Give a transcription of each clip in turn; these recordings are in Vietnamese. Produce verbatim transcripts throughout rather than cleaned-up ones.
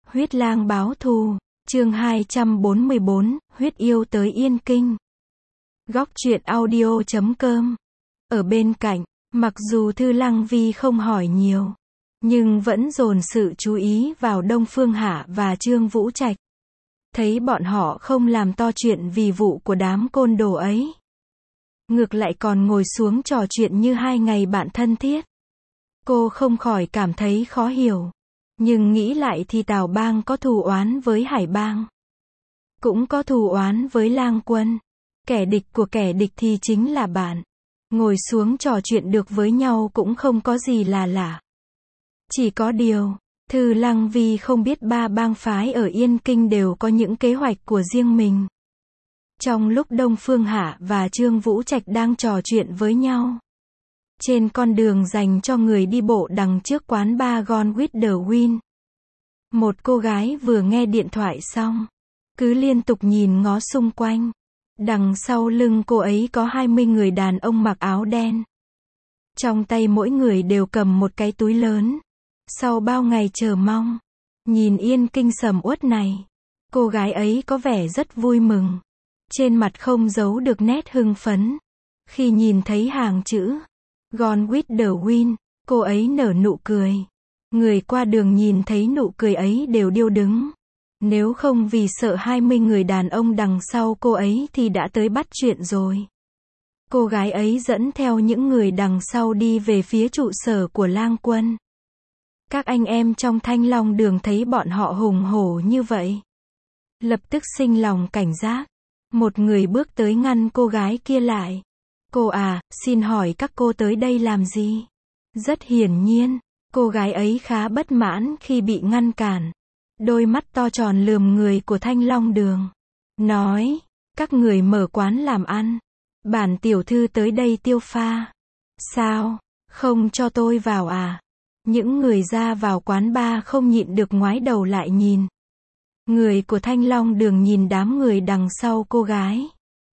Huyết lang báo thù, chương hai trăm bốn mươi bốn, huyết yêu tới Yên Kinh. Góc truyện audio chấm com. Ở bên cạnh, mặc dù Thư Lăng Vi không hỏi nhiều, nhưng vẫn dồn sự chú ý vào Đông Phương Hạ và Trương Vũ Trạch. Thấy bọn họ không làm to chuyện vì vụ của đám côn đồ ấy. Ngược lại còn ngồi xuống trò chuyện như hai ngày bạn thân thiết. Cô không khỏi cảm thấy khó hiểu. Nhưng nghĩ lại thì Tào Bang có thù oán với Hải Bang. Cũng có thù oán với Lang Quân. Kẻ địch của kẻ địch thì chính là bạn. Ngồi xuống trò chuyện được với nhau cũng không có gì là lạ. Chỉ có điều, Thư Lăng Vi không biết ba bang phái ở Yên Kinh đều có những kế hoạch của riêng mình. Trong lúc Đông Phương Hạ và Trương Vũ Trạch đang trò chuyện với nhau, trên con đường dành cho người đi bộ đằng trước quán bar Gone with the Wind, một cô gái vừa nghe điện thoại xong, cứ liên tục nhìn ngó xung quanh. Đằng sau lưng cô ấy có hai mươi người đàn ông mặc áo đen. Trong tay mỗi người đều cầm một cái túi lớn. Sau bao ngày chờ mong, nhìn Yên Kinh sầm uất này, cô gái ấy có vẻ rất vui mừng. Trên mặt không giấu được nét hưng phấn. Khi nhìn thấy hàng chữ Gone with the Wind, cô ấy nở nụ cười. Người qua đường nhìn thấy nụ cười ấy đều điêu đứng. Nếu không vì sợ hai mươi người đàn ông đằng sau cô ấy thì đã tới bắt chuyện rồi. Cô gái ấy dẫn theo những người đằng sau đi về phía trụ sở của Lang Quân. Các anh em trong Thanh Long Đường thấy bọn họ hùng hổ như vậy, lập tức sinh lòng cảnh giác. Một người bước tới ngăn cô gái kia lại. Cô à, xin hỏi các cô tới đây làm gì? Rất hiển nhiên, cô gái ấy khá bất mãn khi bị ngăn cản. Đôi mắt to tròn lườm người của Thanh Long Đường. Nói, các người mở quán làm ăn. Bản tiểu thư tới đây tiêu pha. Sao, không cho tôi vào à? Những người ra vào quán bar không nhịn được ngoái đầu lại nhìn. Người của Thanh Long Đường nhìn đám người đằng sau cô gái.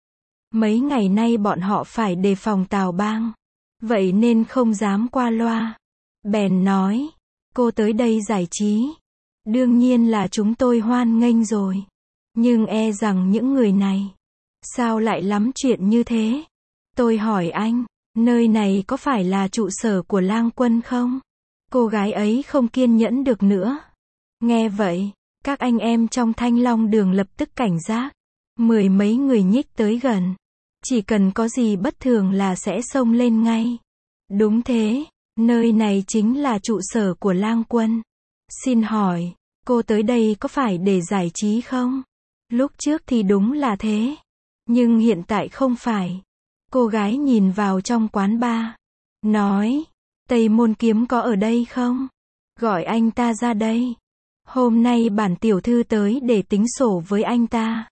Mấy ngày nay bọn họ phải đề phòng Tào Bang, vậy nên không dám qua loa. Bèn nói, cô tới đây giải trí. Đương nhiên là chúng tôi hoan nghênh rồi. Nhưng e rằng những người này, sao lại lắm chuyện như thế? Tôi hỏi anh, nơi này có phải là trụ sở của Lang Quân không? Cô gái ấy không kiên nhẫn được nữa. Nghe vậy, các anh em trong Thanh Long Đường lập tức cảnh giác. Mười mấy người nhích tới gần. Chỉ cần có gì bất thường là sẽ xông lên ngay. Đúng thế, nơi này chính là trụ sở của Lang Quân. Xin hỏi, cô tới đây có phải để giải trí không? Lúc trước thì đúng là thế. Nhưng hiện tại không phải. Cô gái nhìn vào trong quán bar. Nói, Tây Môn Kiếm có ở đây không? Gọi anh ta ra đây. Hôm nay bản tiểu thư tới để tính sổ với anh ta.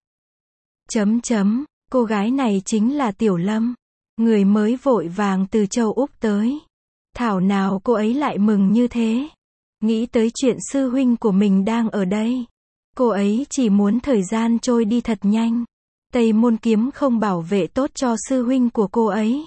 Chấm chấm, cô gái này chính là Tiểu Lâm. Người mới vội vàng từ châu Úc tới. Thảo nào cô ấy lại mừng như thế. Nghĩ tới chuyện sư huynh của mình đang ở đây. Cô ấy chỉ muốn thời gian trôi đi thật nhanh. Tây Môn Kiếm không bảo vệ tốt cho sư huynh của cô ấy.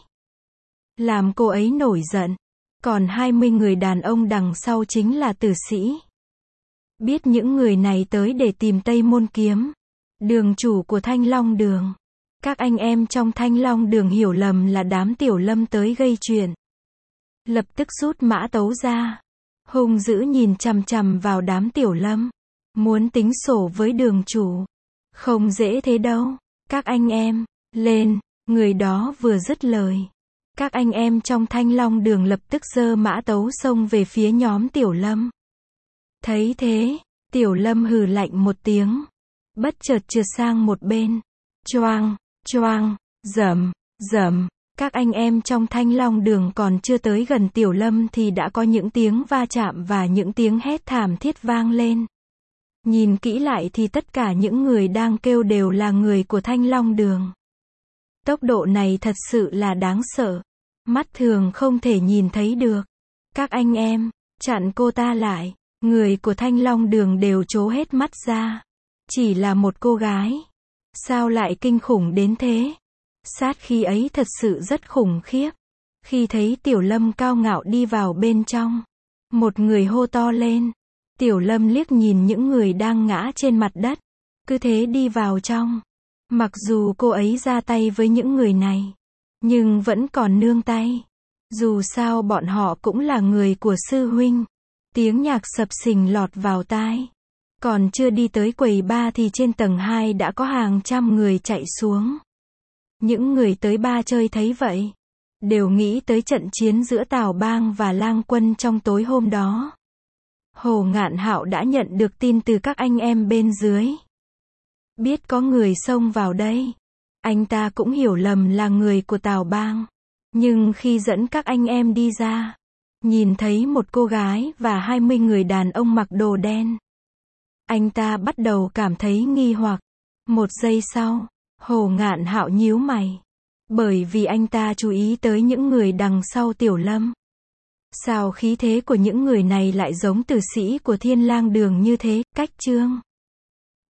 Làm cô ấy nổi giận. Còn hai mươi người đàn ông đằng sau chính là tử sĩ. Biết những người này tới để tìm Tây Môn Kiếm, đường chủ của Thanh Long Đường. Các anh em trong Thanh Long Đường hiểu lầm là đám Tiểu Lâm tới gây chuyện. Lập tức rút mã tấu ra. Hung dữ nhìn chằm chằm vào đám Tiểu Lâm. Muốn tính sổ với đường chủ. Không dễ thế đâu. Các anh em, lên. Người đó vừa dứt lời. Các anh em trong Thanh Long Đường lập tức giơ mã tấu xông về phía nhóm Tiểu Lâm. Thấy thế, Tiểu Lâm hừ lạnh một tiếng. Bất chợt trượt sang một bên. Choang, choang, rầm, rầm. Các anh em trong Thanh Long Đường còn chưa tới gần Tiểu Lâm thì đã có những tiếng va chạm và những tiếng hét thảm thiết vang lên. Nhìn kỹ lại thì tất cả những người đang kêu đều là người của Thanh Long Đường. Tốc độ này thật sự là đáng sợ. Mắt thường không thể nhìn thấy được. Các anh em, chặn cô ta lại. Người của Thanh Long Đường đều trố hết mắt ra. Chỉ là một cô gái. Sao lại kinh khủng đến thế? Sát khí ấy thật sự rất khủng khiếp. Khi thấy Tiểu Lâm cao ngạo đi vào bên trong, một người hô to lên. Tiểu Lâm liếc nhìn những người đang ngã trên mặt đất, cứ thế đi vào trong. Mặc dù cô ấy ra tay với những người này, nhưng vẫn còn nương tay. Dù sao bọn họ cũng là người của sư huynh. Tiếng nhạc sập sình lọt vào tai. Còn chưa đi tới quầy ba thì trên tầng hai đã có hàng trăm người chạy xuống. Những người tới ba chơi thấy vậy, đều nghĩ tới trận chiến giữa Tào Bang và Lang Quân trong tối hôm đó. Hồ Ngạn Hạo đã nhận được tin từ các anh em bên dưới. Biết có người xông vào đây. Anh ta cũng hiểu lầm là người của Tào Bang. Nhưng khi dẫn các anh em đi ra, nhìn thấy một cô gái và hai mươi người đàn ông mặc đồ đen, anh ta bắt đầu cảm thấy nghi hoặc. Một giây sau, Hồ Ngạn Hạo nhíu mày. Bởi vì anh ta chú ý tới những người đằng sau Tiểu Lâm. Sao khí thế của những người này lại giống tử sĩ của Thiên Lang Đường như thế, cách chương